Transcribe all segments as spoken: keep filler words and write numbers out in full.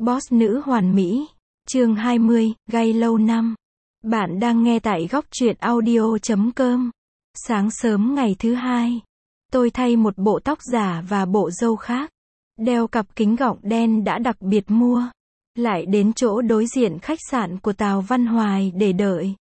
Boss nữ hoàn mỹ. Chương hai mươi, gay lâu năm. Bạn đang nghe tại góc truyện audio chấm com. Sáng sớm ngày thứ hai, tôi thay một bộ tóc giả và bộ râu khác. Đeo cặp kính gọng đen đã đặc biệt mua. Lại đến chỗ đối diện khách sạn của Tào Văn Hoài để đợi.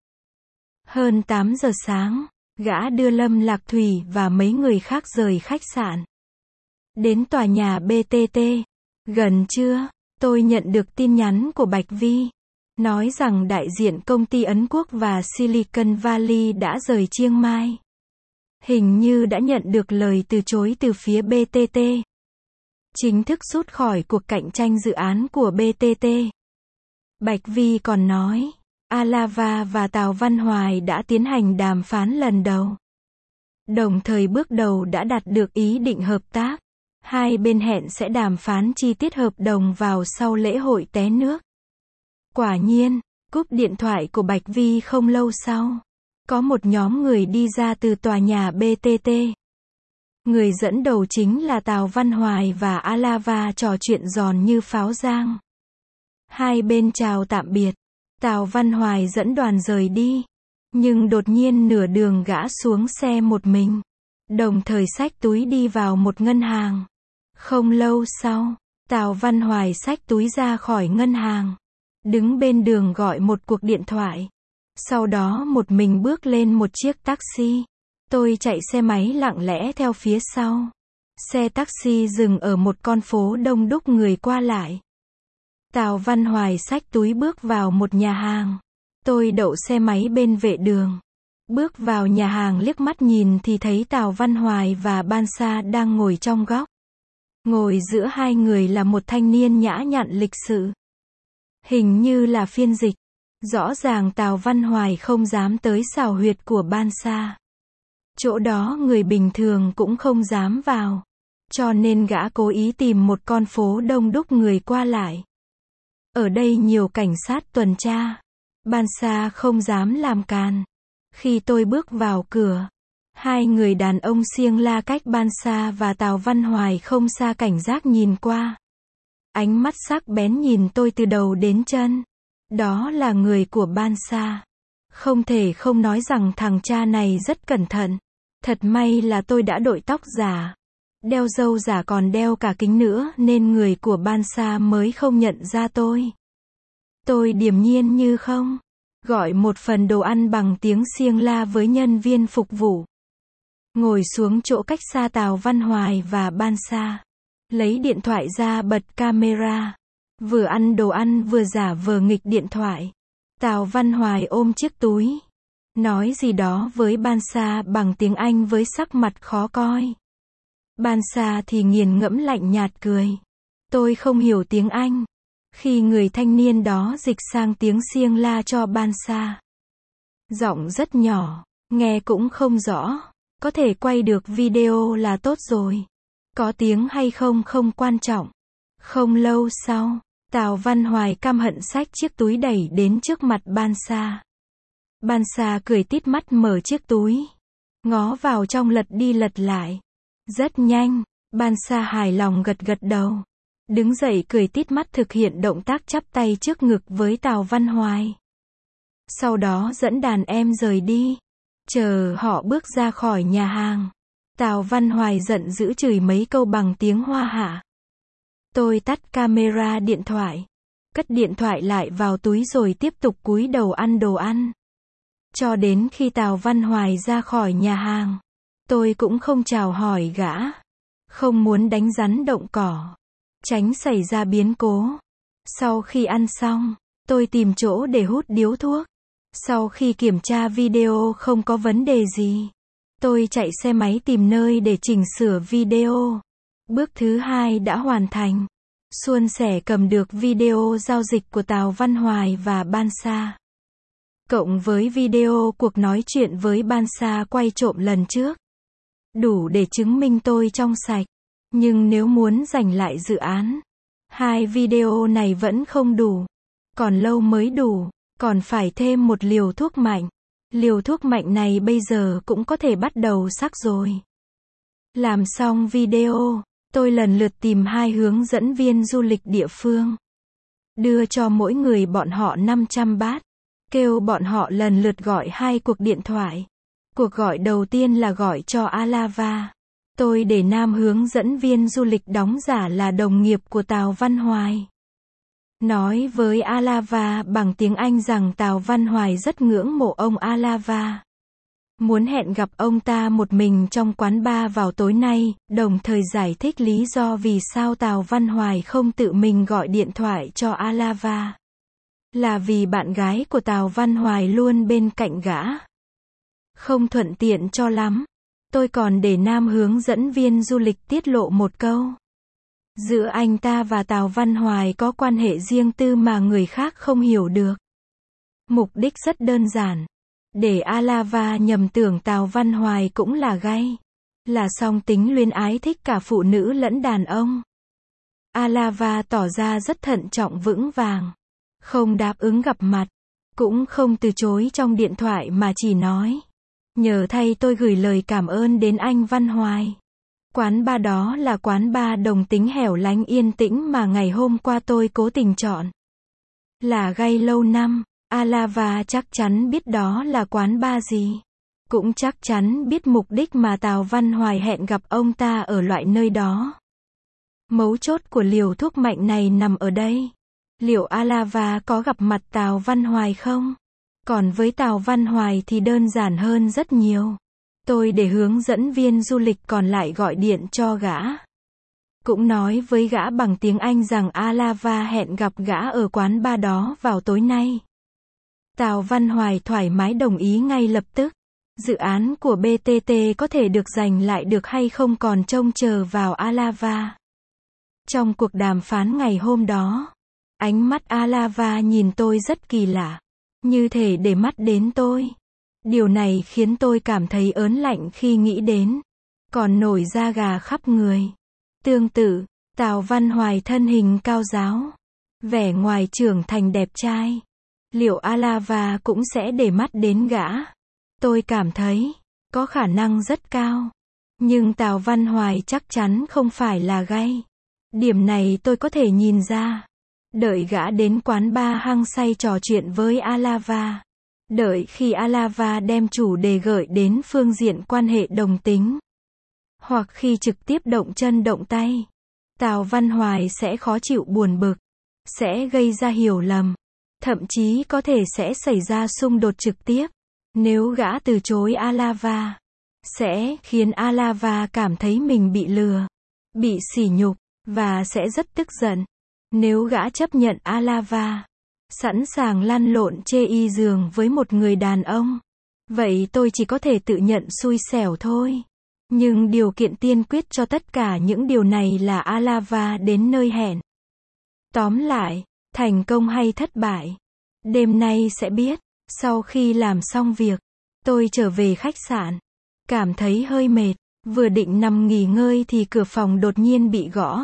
Hơn tám giờ sáng, gã đưa Lâm Lạc Thủy và mấy người khác rời khách sạn. Đến tòa nhà bê tê tê. Gần trưa, tôi nhận được tin nhắn của Bạch Vi. Nói rằng đại diện công ty Ấn Quốc và Silicon Valley đã rời Chiang Mai. Hình như đã nhận được lời từ chối từ phía bê tê tê. Chính thức rút khỏi cuộc cạnh tranh dự án của bê tê tê. Bạch Vi còn nói, Alava và Tào Văn Hoài đã tiến hành đàm phán lần đầu. Đồng thời bước đầu đã đạt được ý định hợp tác. Hai bên hẹn sẽ đàm phán chi tiết hợp đồng vào sau lễ hội té nước. Quả nhiên, cúp điện thoại của Bạch Vi không lâu sau. Có một nhóm người đi ra từ tòa nhà bê tê tê. Người dẫn đầu chính là Tào Văn Hoài và Alava trò chuyện giòn như pháo giang. Hai bên chào tạm biệt. Tào Văn Hoài dẫn đoàn rời đi. Nhưng đột nhiên nửa đường gã xuống xe một mình. Đồng thời xách túi đi vào một ngân hàng. Không lâu sau, Tào Văn Hoài xách túi ra khỏi ngân hàng. Đứng bên đường gọi một cuộc điện thoại. Sau đó một mình bước lên một chiếc taxi. Tôi chạy xe máy lặng lẽ theo phía sau. Xe taxi dừng ở một con phố đông đúc người qua lại. Tào Văn Hoài xách túi bước vào một nhà hàng. Tôi đậu xe máy bên vệ đường. Bước vào nhà hàng liếc mắt nhìn thì thấy Tào Văn Hoài và Ban Sa đang ngồi trong góc. Ngồi giữa hai người là một thanh niên nhã nhặn lịch sự. Hình như là phiên dịch. Rõ ràng Tào Văn Hoài không dám tới xào huyệt của Ban Sa. Chỗ đó người bình thường cũng không dám vào. Cho nên gã cố ý tìm một con phố đông đúc người qua lại. Ở đây nhiều cảnh sát tuần tra. Ban Sa không dám làm càn. Khi tôi bước vào cửa, hai người đàn ông siêng la cách Ban Sa và Tào Văn Hoài không xa cảnh giác nhìn qua. Ánh mắt sắc bén nhìn tôi từ đầu đến chân. Đó là người của Ban Sa. Không thể không nói rằng thằng cha này rất cẩn thận. Thật may là tôi đã đội tóc giả, đeo râu giả còn đeo cả kính nữa nên người của Ban Sa mới không nhận ra tôi. Tôi điềm nhiên như không. Gọi một phần đồ ăn bằng tiếng siêng la với nhân viên phục vụ. Ngồi xuống chỗ cách xa Tào Văn Hoài và Ban Sa. Lấy điện thoại ra bật camera. Vừa ăn đồ ăn vừa giả vờ nghịch điện thoại. Tào Văn Hoài ôm chiếc túi. Nói gì đó với Ban Sa bằng tiếng Anh với sắc mặt khó coi. Ban Sa thì nghiền ngẫm lạnh nhạt cười. Tôi không hiểu tiếng Anh. Khi người thanh niên đó dịch sang tiếng siêng la cho Ban Sa. Giọng rất nhỏ, nghe cũng không rõ. Có thể quay được video là tốt rồi. Có tiếng hay không không quan trọng. Không lâu sau, Tào Văn Hoài căm hận xách chiếc túi đẩy đến trước mặt Ban Sa. Ban Sa cười tít mắt mở chiếc túi. Ngó vào trong lật đi lật lại. Rất nhanh, Ban Sa hài lòng gật gật đầu. Đứng dậy cười tít mắt thực hiện động tác chắp tay trước ngực với Tào Văn Hoài. Sau đó dẫn đàn em rời đi. Chờ họ bước ra khỏi nhà hàng. Tào Văn Hoài giận dữ chửi mấy câu bằng tiếng Hoa hạ. Tôi tắt camera điện thoại. Cất điện thoại lại vào túi rồi tiếp tục cúi đầu ăn đồ ăn. Cho đến khi Tào Văn Hoài ra khỏi nhà hàng. Tôi cũng không chào hỏi gã. Không muốn đánh rắn động cỏ. Tránh xảy ra biến cố. Sau khi ăn xong, tôi tìm chỗ để hút điếu thuốc. Sau khi kiểm tra video không có vấn đề gì, tôi chạy xe máy tìm nơi để chỉnh sửa video. Bước thứ hai đã hoàn thành. Suôn sẻ cầm được video giao dịch của Tào Văn Hoài và Ban Sa. Cộng với video cuộc nói chuyện với Ban Sa quay trộm lần trước. Đủ để chứng minh tôi trong sạch. Nhưng nếu muốn giành lại dự án, hai video này vẫn không đủ. Còn lâu mới đủ, còn phải thêm một liều thuốc mạnh. Liều thuốc mạnh này bây giờ cũng có thể bắt đầu sắc rồi. Làm xong video, tôi lần lượt tìm hai hướng dẫn viên du lịch địa phương. đưa cho mỗi người bọn họ năm trăm bát, kêu bọn họ lần lượt gọi hai cuộc điện thoại. Cuộc gọi đầu tiên là gọi cho Alava. Tôi để nam hướng dẫn viên du lịch đóng giả là đồng nghiệp của Tào Văn Hoài. Nói với Alava bằng tiếng Anh rằng Tào Văn Hoài rất ngưỡng mộ ông Alava. Muốn hẹn gặp ông ta một mình trong quán bar vào tối nay, đồng thời giải thích lý do vì sao Tào Văn Hoài không tự mình gọi điện thoại cho Alava. Là vì bạn gái của Tào Văn Hoài luôn bên cạnh gã. Không thuận tiện cho lắm. Tôi còn để nam hướng dẫn viên du lịch tiết lộ một câu. Giữa anh ta và Tào Văn Hoài có quan hệ riêng tư mà người khác không hiểu được. Mục đích rất đơn giản. Để Alava nhầm tưởng Tào Văn Hoài cũng là gay. Là song tính luyến ái thích cả phụ nữ lẫn đàn ông. Alava tỏ ra rất thận trọng vững vàng. Không đáp ứng gặp mặt. Cũng không từ chối trong điện thoại mà chỉ nói. Nhờ thay tôi gửi lời cảm ơn đến anh Văn Hoài. Quán bar đó là quán bar đồng tính hẻo lánh yên tĩnh mà ngày hôm qua tôi cố tình chọn. Là gay lâu năm, Alava chắc chắn biết đó là quán bar gì. Cũng chắc chắn biết mục đích mà Tào Văn Hoài hẹn gặp ông ta ở loại nơi đó. Mấu chốt của liều thuốc mạnh này nằm ở đây. Liệu Alava có gặp mặt Tào Văn Hoài không? Còn với Tào Văn Hoài thì đơn giản hơn rất nhiều. Tôi để hướng dẫn viên du lịch còn lại gọi điện cho gã. Cũng nói với gã bằng tiếng Anh rằng Alava hẹn gặp gã ở quán bar đó vào tối nay. Tào Văn Hoài thoải mái đồng ý ngay lập tức. Dự án của bê tê tê có thể được giành lại được hay không còn trông chờ vào Alava. Trong cuộc đàm phán ngày hôm đó, ánh mắt Alava nhìn tôi rất kỳ lạ. Như thể để mắt đến tôi. Điều này khiến tôi cảm thấy ớn lạnh khi nghĩ đến. Còn nổi da gà khắp người. Tương tự, Tào Văn Hoài thân hình cao ráo. Vẻ ngoài trưởng thành đẹp trai. Liệu Alava cũng sẽ để mắt đến gã? Tôi cảm thấy, có khả năng rất cao. Nhưng Tào Văn Hoài chắc chắn không phải là gay. Điểm này tôi có thể nhìn ra. Đợi gã đến quán bar hăng say trò chuyện với Alava. Đợi khi Alava đem chủ đề gợi đến phương diện quan hệ đồng tính. Hoặc khi trực tiếp động chân động tay. Tào Văn Hoài sẽ khó chịu buồn bực. Sẽ gây ra hiểu lầm. Thậm chí có thể sẽ xảy ra xung đột trực tiếp. Nếu gã từ chối Alava. Sẽ khiến Alava cảm thấy mình bị lừa. Bị sỉ nhục. Và sẽ rất tức giận. Nếu gã chấp nhận Alava, sẵn sàng lăn lộn chê y giường với một người đàn ông, vậy tôi chỉ có thể tự nhận xui xẻo thôi. Nhưng điều kiện tiên quyết cho tất cả những điều này là Alava đến nơi hẹn. Tóm lại, thành công hay thất bại, đêm nay sẽ biết. Sau khi làm xong việc, tôi trở về khách sạn, cảm thấy hơi mệt, vừa định nằm nghỉ ngơi thì cửa phòng đột nhiên bị gõ.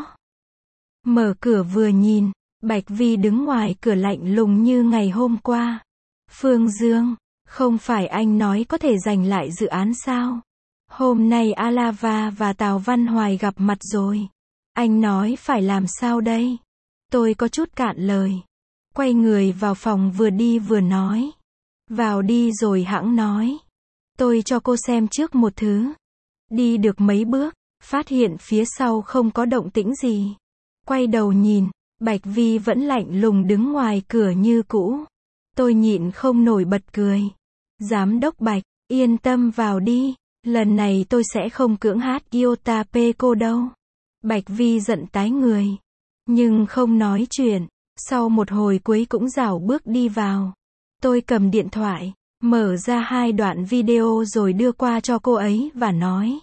Mở cửa vừa nhìn, Bạch Vi đứng ngoài cửa lạnh lùng như ngày hôm qua. Phương Dương, không phải anh nói có thể giành lại dự án sao? Hôm nay Alava và Tào Văn Hoài gặp mặt rồi. Anh nói phải làm sao đây? Tôi có chút cạn lời. Quay người vào phòng vừa đi vừa nói. Vào đi rồi hẵng nói. Tôi cho cô xem trước một thứ. Đi được mấy bước, phát hiện phía sau không có động tĩnh gì. Quay đầu nhìn, Bạch Vi vẫn lạnh lùng đứng ngoài cửa như cũ. Tôi nhịn không nổi bật cười. Giám đốc Bạch, yên tâm vào đi. Lần này tôi sẽ không cưỡng hát Iota P cô đâu. Bạch Vi giận tái người. Nhưng không nói chuyện. Sau một hồi cuối cũng rảo bước đi vào. Tôi cầm điện thoại, mở ra hai đoạn video rồi đưa qua cho cô ấy và nói.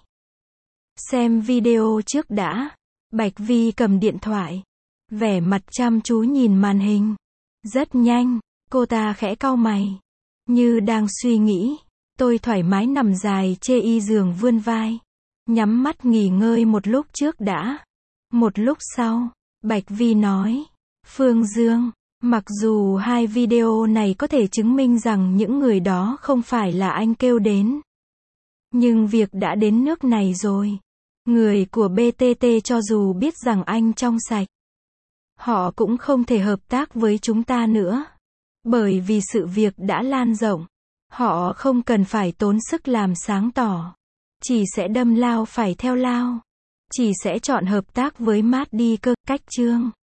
Xem video trước đã. Bạch Vi cầm điện thoại. Vẻ mặt chăm chú nhìn màn hình. Rất nhanh, cô ta khẽ cau mày. Như đang suy nghĩ. Tôi thoải mái nằm dài chê y giường vươn vai. Nhắm mắt nghỉ ngơi một lúc trước đã. Một lúc sau, Bạch Vi nói. Phương Dương, mặc dù hai video này có thể chứng minh rằng những người đó không phải là anh kêu đến. Nhưng việc đã đến nước này rồi. Người của bê tê tê cho dù biết rằng anh trong sạch, Họ cũng không thể hợp tác với chúng ta nữa. Bởi vì sự việc đã lan rộng. Họ không cần phải tốn sức làm sáng tỏ. Chỉ sẽ đâm lao phải theo lao. Chỉ sẽ chọn hợp tác với Mát đi cơ, cách chương.